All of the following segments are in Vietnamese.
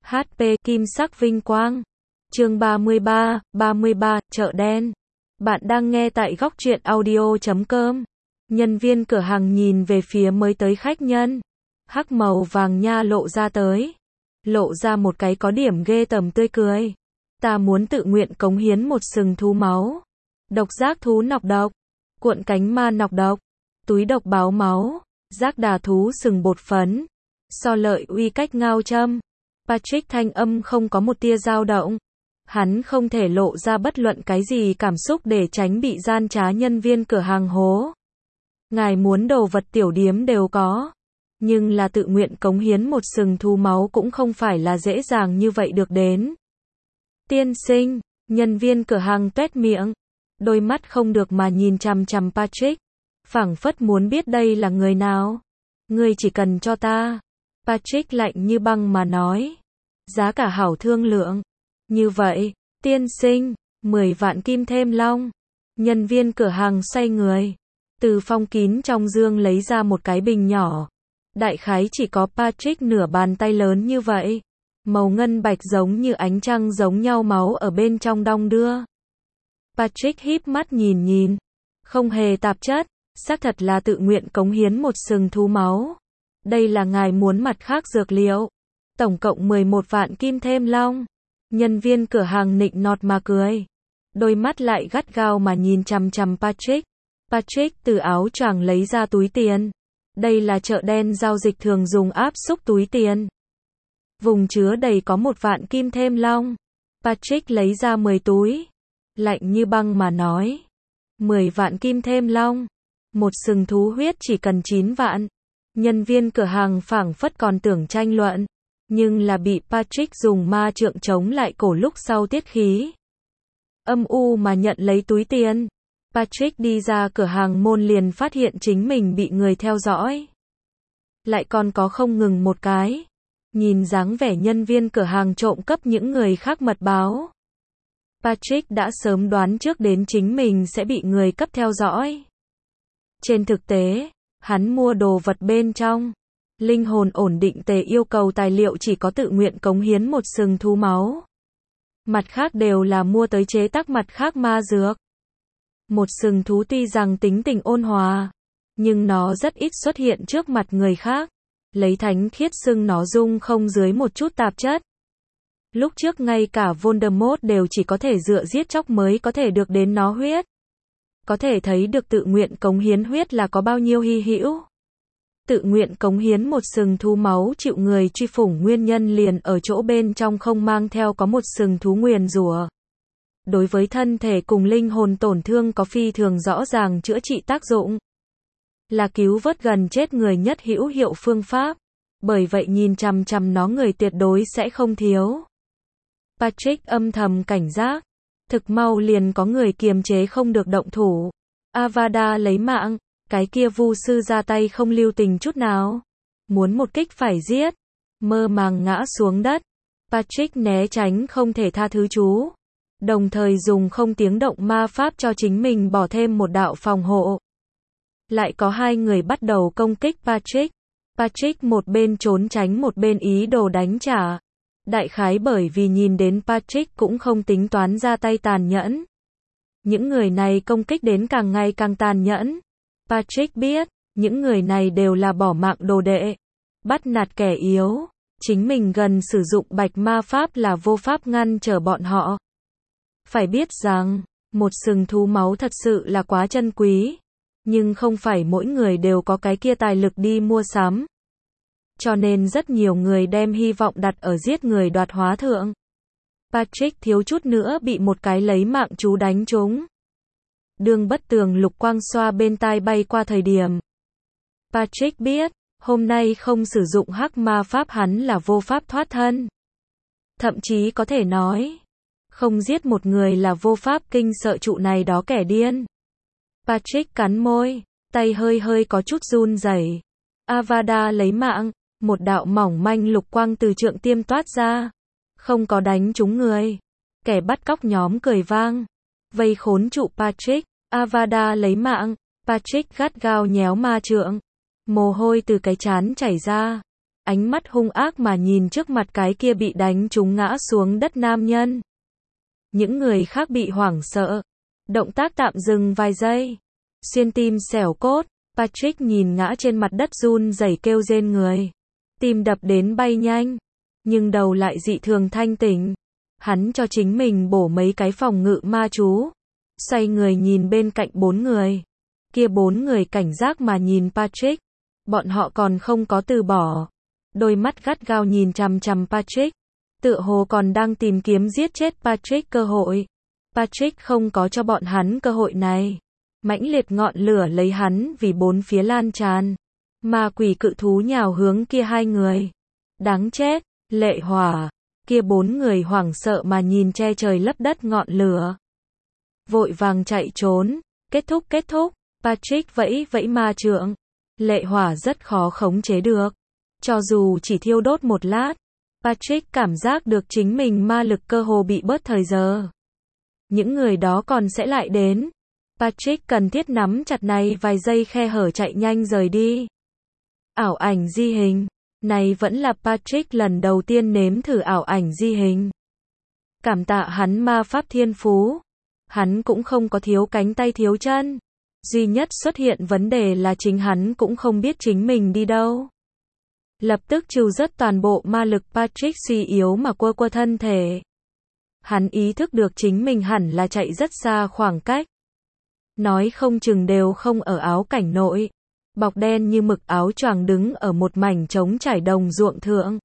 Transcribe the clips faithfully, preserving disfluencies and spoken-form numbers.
hát pê Kim sắc vinh quang. Chương ba mươi ba, ba mươi ba, chợ đen. Bạn đang nghe tại góc truyện audio chấm com. Nhân viên cửa hàng nhìn về phía mới tới khách nhân. Hắc màu vàng nha lộ ra tới. Lộ ra một cái có điểm ghê tởm tươi cười. Ta muốn tự nguyện cống hiến một sừng thú máu. Độc giác thú nọc độc. Cuộn cánh ma nọc độc. Túi độc báo máu. Giác đà thú sừng bột phấn. So lợi uy cách ngao châm. Patrick thanh âm không có một tia dao động. Hắn không thể lộ ra bất luận cái gì cảm xúc để tránh bị gian trá nhân viên cửa hàng hố. Ngài muốn đồ vật tiểu điếm đều có. Nhưng là tự nguyện cống hiến một sừng thú máu cũng không phải là dễ dàng như vậy được đến. Tiên sinh, nhân viên cửa hàng tuét miệng. Đôi mắt không được mà nhìn chằm chằm Patrick. Phảng phất muốn biết đây là người nào. Ngươi chỉ cần cho ta. Patrick lạnh như băng mà nói. Giá cả hảo thương lượng. Như vậy, tiên sinh, mười vạn kim thêm long. Nhân viên cửa hàng xoay người. Từ phong kín trong dương lấy ra một cái bình nhỏ. Đại khái chỉ có Patrick nửa bàn tay lớn như vậy. Màu ngân bạch giống như ánh trăng giống nhau máu ở bên trong đong đưa. Patrick híp mắt nhìn nhìn. Không hề tạp chất, xác thật là tự nguyện cống hiến một sừng thú máu. Đây là ngài muốn mặt khác dược liệu. Tổng cộng mười một vạn kim thêm long. Nhân viên cửa hàng nịnh nọt mà cười. Đôi mắt lại gắt gao mà nhìn chằm chằm Patrick. Patrick từ áo choàng lấy ra túi tiền. Đây là chợ đen giao dịch thường dùng áp xúc túi tiền. Vùng chứa đầy có một vạn kim thêm long. Patrick lấy ra mười túi. Lạnh như băng mà nói. mười vạn kim thêm long. Một sừng thú huyết chỉ cần chín vạn. Nhân viên cửa hàng phảng phất còn tưởng tranh luận. Nhưng là bị Patrick dùng ma trượng chống lại cổ lúc sau tiết khí. Âm u mà nhận lấy túi tiền. Patrick đi ra cửa hàng môn liền phát hiện chính mình bị người theo dõi. Lại còn có không ngừng một cái. Nhìn dáng vẻ nhân viên cửa hàng trộm cắp những người khác mật báo. Patrick đã sớm đoán trước đến chính mình sẽ bị người cấp theo dõi. Trên thực tế, hắn mua đồ vật bên trong. Linh hồn ổn định tề yêu cầu tài liệu chỉ có tự nguyện cống hiến một sừng thú máu. Mặt khác đều là mua tới chế tác mặt khác ma dược. Một sừng thú tuy rằng tính tình ôn hòa, nhưng nó rất ít xuất hiện trước mặt người khác. Lấy thánh khiết xưng nó dung không dưới một chút tạp chất. Lúc trước ngay cả Voldemort đều chỉ có thể dựa giết chóc mới có thể được đến nó huyết. Có thể thấy được tự nguyện cống hiến huyết là có bao nhiêu hy hữu. Tự nguyện cống hiến một sừng thú máu chịu người truy phủng nguyên nhân liền ở chỗ bên trong không mang theo có một sừng thú nguyền rủa. Đối với thân thể cùng linh hồn tổn thương có phi thường rõ ràng chữa trị tác dụng. Là cứu vớt gần chết người nhất hữu hiệu phương pháp. Bởi vậy nhìn chằm chằm nó người tuyệt đối sẽ không thiếu. Patrick âm thầm cảnh giác. Thực mau liền có người kiềm chế không được động thủ. Avada lấy mạng. Cái kia vu sư ra tay không lưu tình chút nào. Muốn một kích phải giết. Mơ màng ngã xuống đất. Patrick né tránh không thể tha thứ chú. Đồng thời dùng không tiếng động ma pháp cho chính mình bỏ thêm một đạo phòng hộ. Lại có hai người bắt đầu công kích Patrick. Patrick một bên trốn tránh một bên ý đồ đánh trả. Đại khái bởi vì nhìn đến Patrick cũng không tính toán ra tay tàn nhẫn. Những người này công kích đến càng ngày càng tàn nhẫn. Patrick biết, những người này đều là bỏ mạng đồ đệ. Bắt nạt kẻ yếu. Chính mình gần sử dụng bạch ma pháp là vô pháp ngăn trở bọn họ. Phải biết rằng, một sừng thú máu thật sự là quá chân quý. Nhưng không phải mỗi người đều có cái kia tài lực đi mua sắm. Cho nên rất nhiều người đem hy vọng đặt ở giết người đoạt hóa thượng. Patrick thiếu chút nữa bị một cái lấy mạng chú đánh trúng. Đường bất tường lục quang xoa bên tai bay qua thời điểm. Patrick biết, hôm nay không sử dụng hắc ma pháp hắn là vô pháp thoát thân. Thậm chí có thể nói, không giết một người là vô pháp kinh sợ trụ này đó kẻ điên. Patrick cắn môi, tay hơi hơi có chút run rẩy. Avada lấy mạng, một đạo mỏng manh lục quang từ trượng tiêm toát ra. Không có đánh trúng người. Kẻ bắt cóc nhóm cười vang. Vây khốn trụ Patrick. Avada lấy mạng. Patrick gắt gao nhéo ma trượng. Mồ hôi từ cái trán chảy ra. ánh mắt hung ác mà nhìn trước mặt cái kia bị đánh trúng ngã xuống đất nam nhân. Những người khác bị hoảng sợ. Động tác tạm dừng vài giây. Xuyên tim xẻo cốt, Patrick nhìn ngã trên mặt đất run rẩy kêu rên người. Tim đập đến bay nhanh, nhưng đầu lại dị thường thanh tỉnh. Hắn cho chính mình bổ mấy cái phòng ngự ma chú. Xoay người nhìn bên cạnh bốn người. Kia bốn người cảnh giác mà nhìn Patrick. Bọn họ còn không có từ bỏ. Đôi mắt gắt gao nhìn chằm chằm Patrick. Tựa hồ còn đang tìm kiếm giết chết Patrick cơ hội. Patrick không có cho bọn hắn cơ hội này. Mãnh liệt ngọn lửa lấy hắn vì bốn phía lan tràn. Ma quỷ cự thú nhào hướng kia hai người. Đáng chết, Lệ Hỏa. Kia bốn người hoảng sợ mà nhìn che trời lấp đất ngọn lửa. Vội vàng chạy trốn. Kết thúc kết thúc. Patrick vẫy vẫy ma trượng. Lệ Hỏa rất khó khống chế được. Cho dù chỉ thiêu đốt một lát, Patrick cảm giác được chính mình ma lực cơ hồ bị bớt thời giờ. Những người đó còn sẽ lại đến. Patrick cần thiết nắm chặt này vài giây khe hở chạy nhanh rời đi. Ảo ảnh di hình. Này vẫn là Patrick lần đầu tiên nếm thử ảo ảnh di hình. Cảm tạ hắn ma pháp thiên phú. Hắn cũng không có thiếu cánh tay thiếu chân. Duy nhất xuất hiện vấn đề là chính hắn cũng không biết chính mình đi đâu. Lập tức trừ rất toàn bộ ma lực, Patrick suy yếu mà quơ quơ thân thể. Hắn ý thức được chính mình hẳn là chạy rất xa khoảng cách. Nói không chừng đều không ở áo cảnh nội. Bọc đen như mực áo choàng đứng ở một mảnh trống trải đồng ruộng thượng.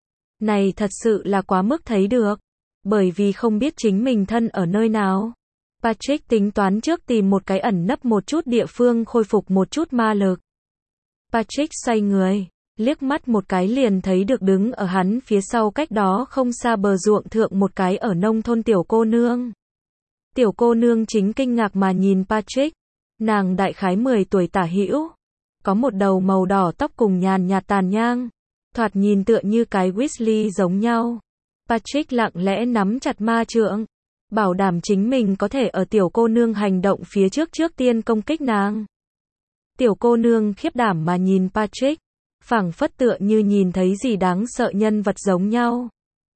Này thật sự là quá mức thấy được. Bởi vì không biết chính mình thân ở nơi nào. Patrick tính toán trước tìm một cái ẩn nấp một chút địa phương khôi phục một chút ma lực. Patrick xoay người, liếc mắt một cái liền thấy được đứng ở hắn phía sau cách đó không xa bờ ruộng thượng một cái ở nông thôn tiểu cô nương. Tiểu cô nương chính kinh ngạc mà nhìn Patrick. Nàng đại khái mười tuổi tả hữu. Có một đầu màu đỏ tóc cùng nhàn nhạt tàn nhang. Thoạt nhìn tựa như cái Weasley giống nhau. Patrick lặng lẽ nắm chặt ma trượng. Bảo đảm chính mình có thể ở tiểu cô nương hành động phía trước trước tiên công kích nàng. Tiểu cô nương khiếp đảm mà nhìn Patrick. Phảng phất tựa như nhìn thấy gì đáng sợ nhân vật giống nhau.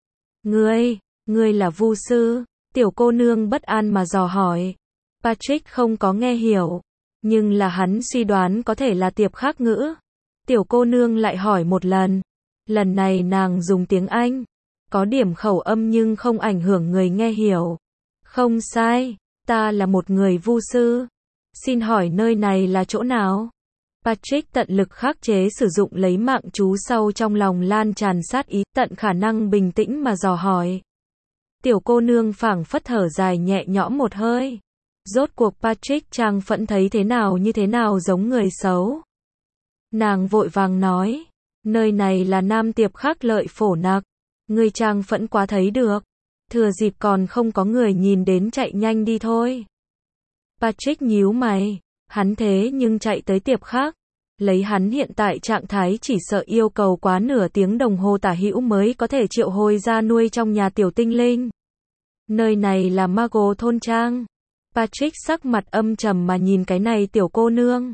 Ngươi, ngươi là vu sư? Tiểu cô nương bất an mà dò hỏi. Patrick không có nghe hiểu. Nhưng là hắn suy đoán có thể là tiệp khác ngữ. Tiểu cô nương lại hỏi một lần. Lần này nàng dùng tiếng Anh. Có điểm khẩu âm nhưng không ảnh hưởng người nghe hiểu. Không sai, ta là một người vu sư. Xin hỏi nơi này là chỗ nào? Patrick tận lực khắc chế sử dụng lấy mạng chú sau trong lòng lan tràn sát ý, tận khả năng bình tĩnh mà dò hỏi. Tiểu cô nương phảng phất thở dài nhẹ nhõm một hơi. Rốt cuộc Patrick trang phẫn thấy thế nào như thế nào giống người xấu. Nàng vội vàng nói, nơi này là Nam Tiệp Khắc Lợi Phổ Nặc. Người trang phẫn quá thấy được. Thừa dịp còn không có người nhìn đến chạy nhanh đi thôi. Patrick nhíu mày. Hắn thế nhưng chạy tới Tiệp Khắc. Lấy hắn hiện tại trạng thái chỉ sợ yêu cầu quá nửa tiếng đồng hồ tả hữu mới có thể triệu hồi ra nuôi trong nhà tiểu tinh linh. Nơi này là Mago thôn trang. Patrick sắc mặt âm trầm mà nhìn cái này tiểu cô nương.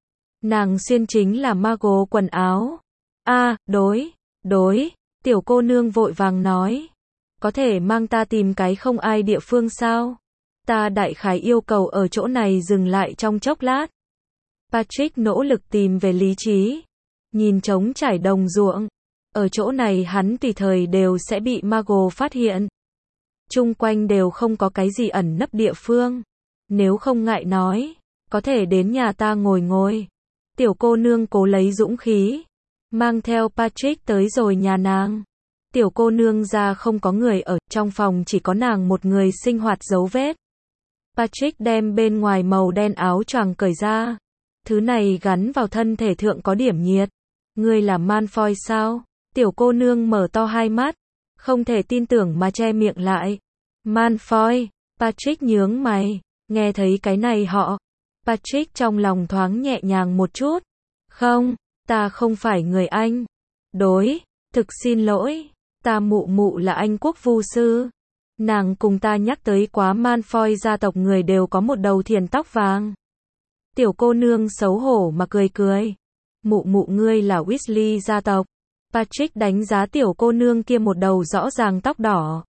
Nàng xuyên chính là Mago quần áo. A, à, đối, đối. Tiểu cô nương vội vàng nói. Có thể mang ta tìm cái không ai địa phương sao? Ta đại khái yêu cầu ở chỗ này dừng lại trong chốc lát. Patrick nỗ lực tìm về lý trí. Nhìn trống trải đồng ruộng. Ở chỗ này hắn tùy thời đều sẽ bị Mago phát hiện. Chung quanh đều không có cái gì ẩn nấp địa phương. Nếu không ngại nói, có thể đến nhà ta ngồi ngồi. Tiểu cô nương cố lấy dũng khí. Mang theo Patrick tới rồi nhà nàng. Tiểu cô nương ra không có người ở, trong phòng chỉ có nàng một người sinh hoạt dấu vết. Patrick đem bên ngoài màu đen áo choàng cởi ra. Thứ này gắn vào thân thể thượng có điểm nhiệt. Ngươi là Malfoy sao? Tiểu cô nương mở to hai mắt. Không thể tin tưởng mà che miệng lại. Malfoy. Patrick nhướng mày. Nghe thấy cái này họ. Patrick trong lòng thoáng nhẹ nhàng một chút. Không, ta không phải người Anh. Đối, thực xin lỗi. Ta mụ mụ là Anh quốc vu sư. Nàng cùng ta nhắc tới quá Malfoy gia tộc người đều có một đầu thiền tóc vàng. Tiểu cô nương xấu hổ mà cười cười. Mụ mụ ngươi là Weasley gia tộc. Patrick đánh giá tiểu cô nương kia một đầu rõ ràng tóc đỏ.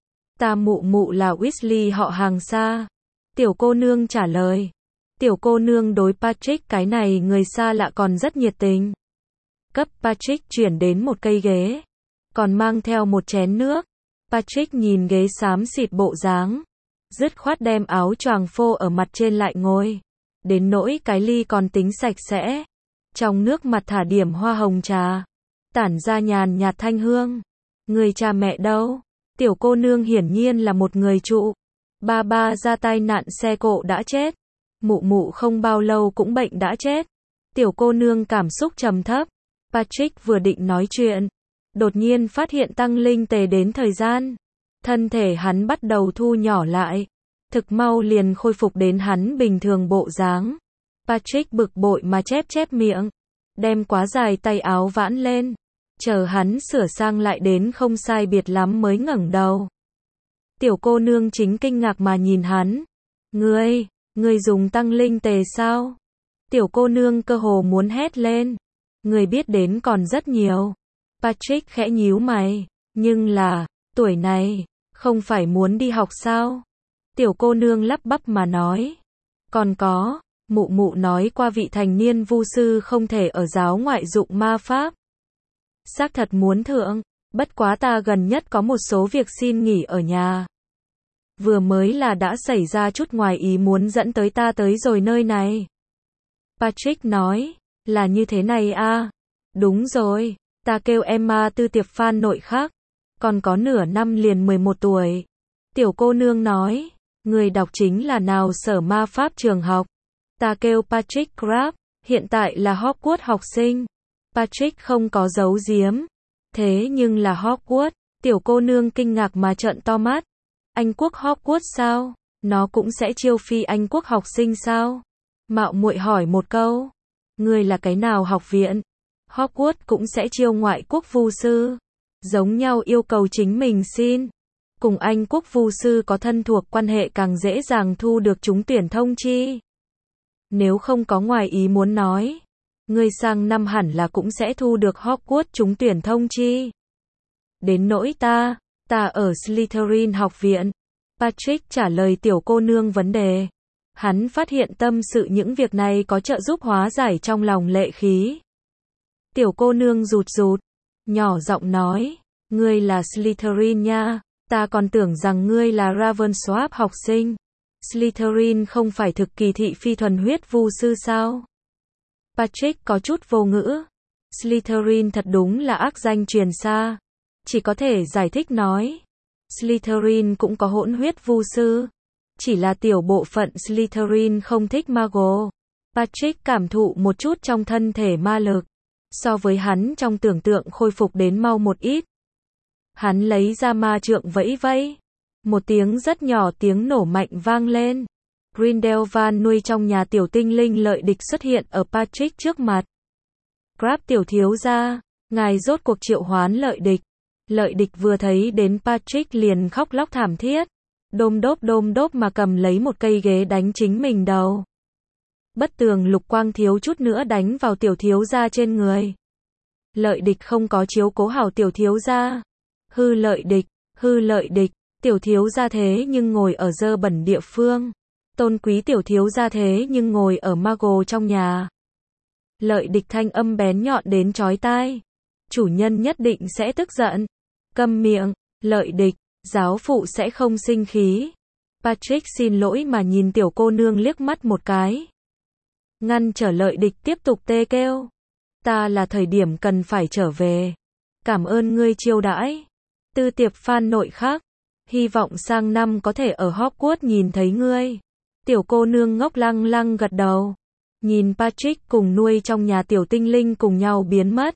Ta mụ mụ là Weasley họ hàng xa. Tiểu cô nương trả lời. Tiểu cô nương đối Patrick cái này người xa lạ còn rất nhiệt tình. Cấp Patrick chuyển đến một cây ghế. Còn mang theo một chén nước. Patrick nhìn ghế xám xịt bộ dáng. Dứt khoát đem áo choàng phô ở mặt trên lại ngồi. Đến nỗi cái ly còn tính sạch sẽ. Trong nước mặt thả điểm hoa hồng trà. Tản ra nhàn nhạt thanh hương. Người cha mẹ đâu? Tiểu cô nương hiển nhiên là một người trụ. Ba ba ra tai nạn xe cộ đã chết. Mụ mụ không bao lâu cũng bệnh đã chết. Tiểu cô nương cảm xúc trầm thấp. Patrick vừa định nói chuyện. Đột nhiên phát hiện tăng linh tề đến thời gian. Thân thể hắn bắt đầu thu nhỏ lại. Thực mau liền khôi phục đến hắn bình thường bộ dáng. Patrick bực bội mà chép chép miệng. Đem quá dài tay áo vãn lên. Chờ hắn sửa sang lại đến không sai biệt lắm mới ngẩng đầu. Tiểu cô nương chính kinh ngạc mà nhìn hắn. Ngươi, ngươi dùng tăng linh tề sao? Tiểu cô nương cơ hồ muốn hét lên. Ngươi biết đến còn rất nhiều. Patrick khẽ nhíu mày. Nhưng là, tuổi này, không phải muốn đi học sao? Tiểu cô nương lắp bắp mà nói. Còn có, mụ mụ nói qua vị thành niên vu sư không thể ở giáo ngoại dụng ma pháp. Xác thật muốn thượng, bất quá ta gần nhất có một số việc xin nghỉ ở nhà. Vừa mới là đã xảy ra chút ngoài ý muốn dẫn tới ta tới rồi nơi này. Patrick nói, là như thế này à? Đúng rồi, ta kêu Emma tư tiệp Phan nội khác. Còn có nửa năm liền mười một tuổi. Tiểu cô nương nói, người đọc chính là nào sở ma pháp trường học. Ta kêu Patrick Crabbe, hiện tại là Hogwarts học sinh. Patrick không có giấu giếm. Thế nhưng là Hogwarts, tiểu cô nương kinh ngạc mà trợn to mắt. Anh quốc Hogwarts sao? Nó cũng sẽ chiêu phi Anh quốc học sinh sao? Mạo muội hỏi một câu. Người là cái nào học viện? Hogwarts cũng sẽ chiêu ngoại quốc vu sư. Giống nhau yêu cầu chính mình xin. Cùng Anh quốc vu sư có thân thuộc quan hệ càng dễ dàng thu được trúng tuyển thông chi. Nếu không có ngoài ý muốn nói. Người sang năm hẳn là cũng sẽ thu được Hogwarts trúng tuyển thông chi. Đến nỗi ta, ta ở Slytherin học viện. Patrick trả lời tiểu cô nương vấn đề. Hắn phát hiện tâm sự những việc này có trợ giúp hóa giải trong lòng lệ khí. Tiểu cô nương rụt rụt, nhỏ giọng nói, ngươi là Slytherin nha, ta còn tưởng rằng ngươi là Ravenclaw học sinh. Slytherin không phải thực kỳ thị phi thuần huyết vu sư sao? Patrick có chút vô ngữ. Slytherin thật đúng là ác danh truyền xa. Chỉ có thể giải thích nói. Slytherin cũng có hỗn huyết vu sư. Chỉ là tiểu bộ phận Slytherin không thích Muggle. Patrick cảm thụ một chút trong thân thể ma lực. So với hắn trong tưởng tượng khôi phục đến mau một ít. Hắn lấy ra ma trượng vẫy vẫy. Một tiếng rất nhỏ tiếng nổ mạnh vang lên. Grindelwald nuôi trong nhà tiểu tinh linh lợi địch xuất hiện ở Patrick trước mặt. Crabbe tiểu thiếu gia, ngài rốt cuộc triệu hoán lợi địch. Lợi địch vừa thấy đến Patrick liền khóc lóc thảm thiết. Đôm đốp đôm đốp mà cầm lấy một cây ghế đánh chính mình đầu. Bất tường lục quang thiếu chút nữa đánh vào tiểu thiếu gia trên người. Lợi địch không có chiếu cố hảo tiểu thiếu gia. Hư lợi địch, hư lợi địch, tiểu thiếu gia thế nhưng ngồi ở dơ bẩn địa phương. Tôn quý tiểu thiếu gia thế nhưng ngồi ở Muggle trong nhà. Lợi địch thanh âm bén nhọn đến chói tai. Chủ nhân nhất định sẽ tức giận. Câm miệng, lợi địch, giáo phụ sẽ không sinh khí. Patrick xin lỗi mà nhìn tiểu cô nương liếc mắt một cái. Ngăn trở lợi địch tiếp tục tê kêu. Ta là thời điểm cần phải trở về. Cảm ơn ngươi chiêu đãi. Tư tiệp Phan nội khác. Hy vọng sang năm có thể ở Hogwarts nhìn thấy ngươi. Tiểu cô nương ngốc lăng lăng gật đầu. Nhìn Patrick cùng nuôi trong nhà tiểu tinh linh cùng nhau biến mất.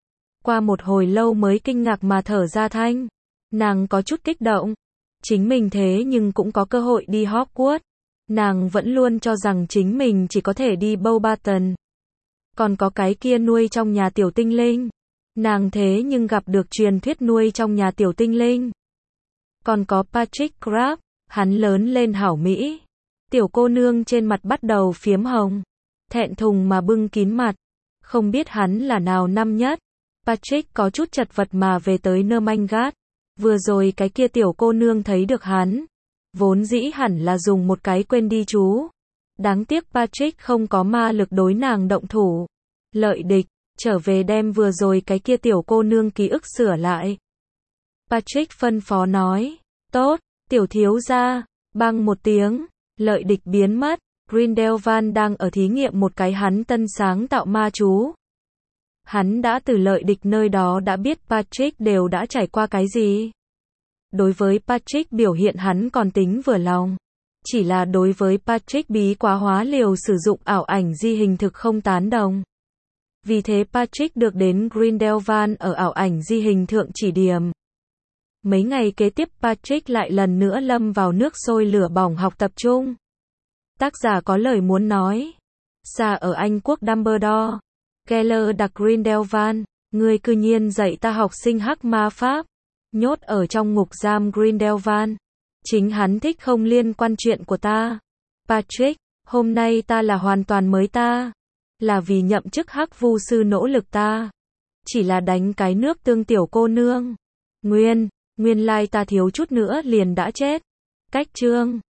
Qua một hồi lâu mới kinh ngạc mà thở ra thanh. Nàng có chút kích động. Chính mình thế nhưng cũng có cơ hội đi Hogwarts. Nàng vẫn luôn cho rằng chính mình chỉ có thể đi Beauxbaton. Còn có cái kia nuôi trong nhà tiểu tinh linh. Nàng thế nhưng gặp được truyền thuyết nuôi trong nhà tiểu tinh linh. Còn có Patrick Crabbe, hắn lớn lên hảo mỹ. Tiểu cô nương trên mặt bắt đầu phiếm hồng. Thẹn thùng mà bưng kín mặt. Không biết hắn là nào năm nhất. Patrick có chút chật vật mà về tới Nermangat. Vừa rồi cái kia tiểu cô nương thấy được hắn. Vốn dĩ hẳn là dùng một cái quên đi chú. Đáng tiếc Patrick không có ma lực đối nàng động thủ. Lợi địch, trở về đem vừa rồi cái kia tiểu cô nương ký ức sửa lại. Patrick phân phó nói. Tốt, tiểu thiếu gia. Bang một tiếng, lợi địch biến mất. Grindelwald đang ở thí nghiệm một cái hắn tân sáng tạo ma chú. Hắn đã từ lợi địch nơi đó đã biết Patrick đều đã trải qua cái gì. Đối với Patrick biểu hiện hắn còn tính vừa lòng. Chỉ là đối với Patrick bí quá hóa liều sử dụng ảo ảnh di hình thực không tán đồng. Vì thế Patrick được đến Grindelwald ở ảo ảnh di hình thượng chỉ điểm. Mấy ngày kế tiếp Patrick lại lần nữa lâm vào nước sôi lửa bỏng học tập trung. Tác giả có lời muốn nói. Xa ở Anh quốc Dumbledore. Keller đặc Grindelwald. Ngươi cư nhiên dạy ta học sinh hắc ma pháp. Nhốt ở trong ngục giam Grindelwald. Chính hắn thích không liên quan chuyện của ta. Patrick, hôm nay ta là hoàn toàn mới ta. Là vì nhậm chức hắc vu sư nỗ lực ta. Chỉ là đánh cái nước tương tiểu cô nương. Nguyên, nguyên lai ta thiếu chút nữa liền đã chết. Cách chương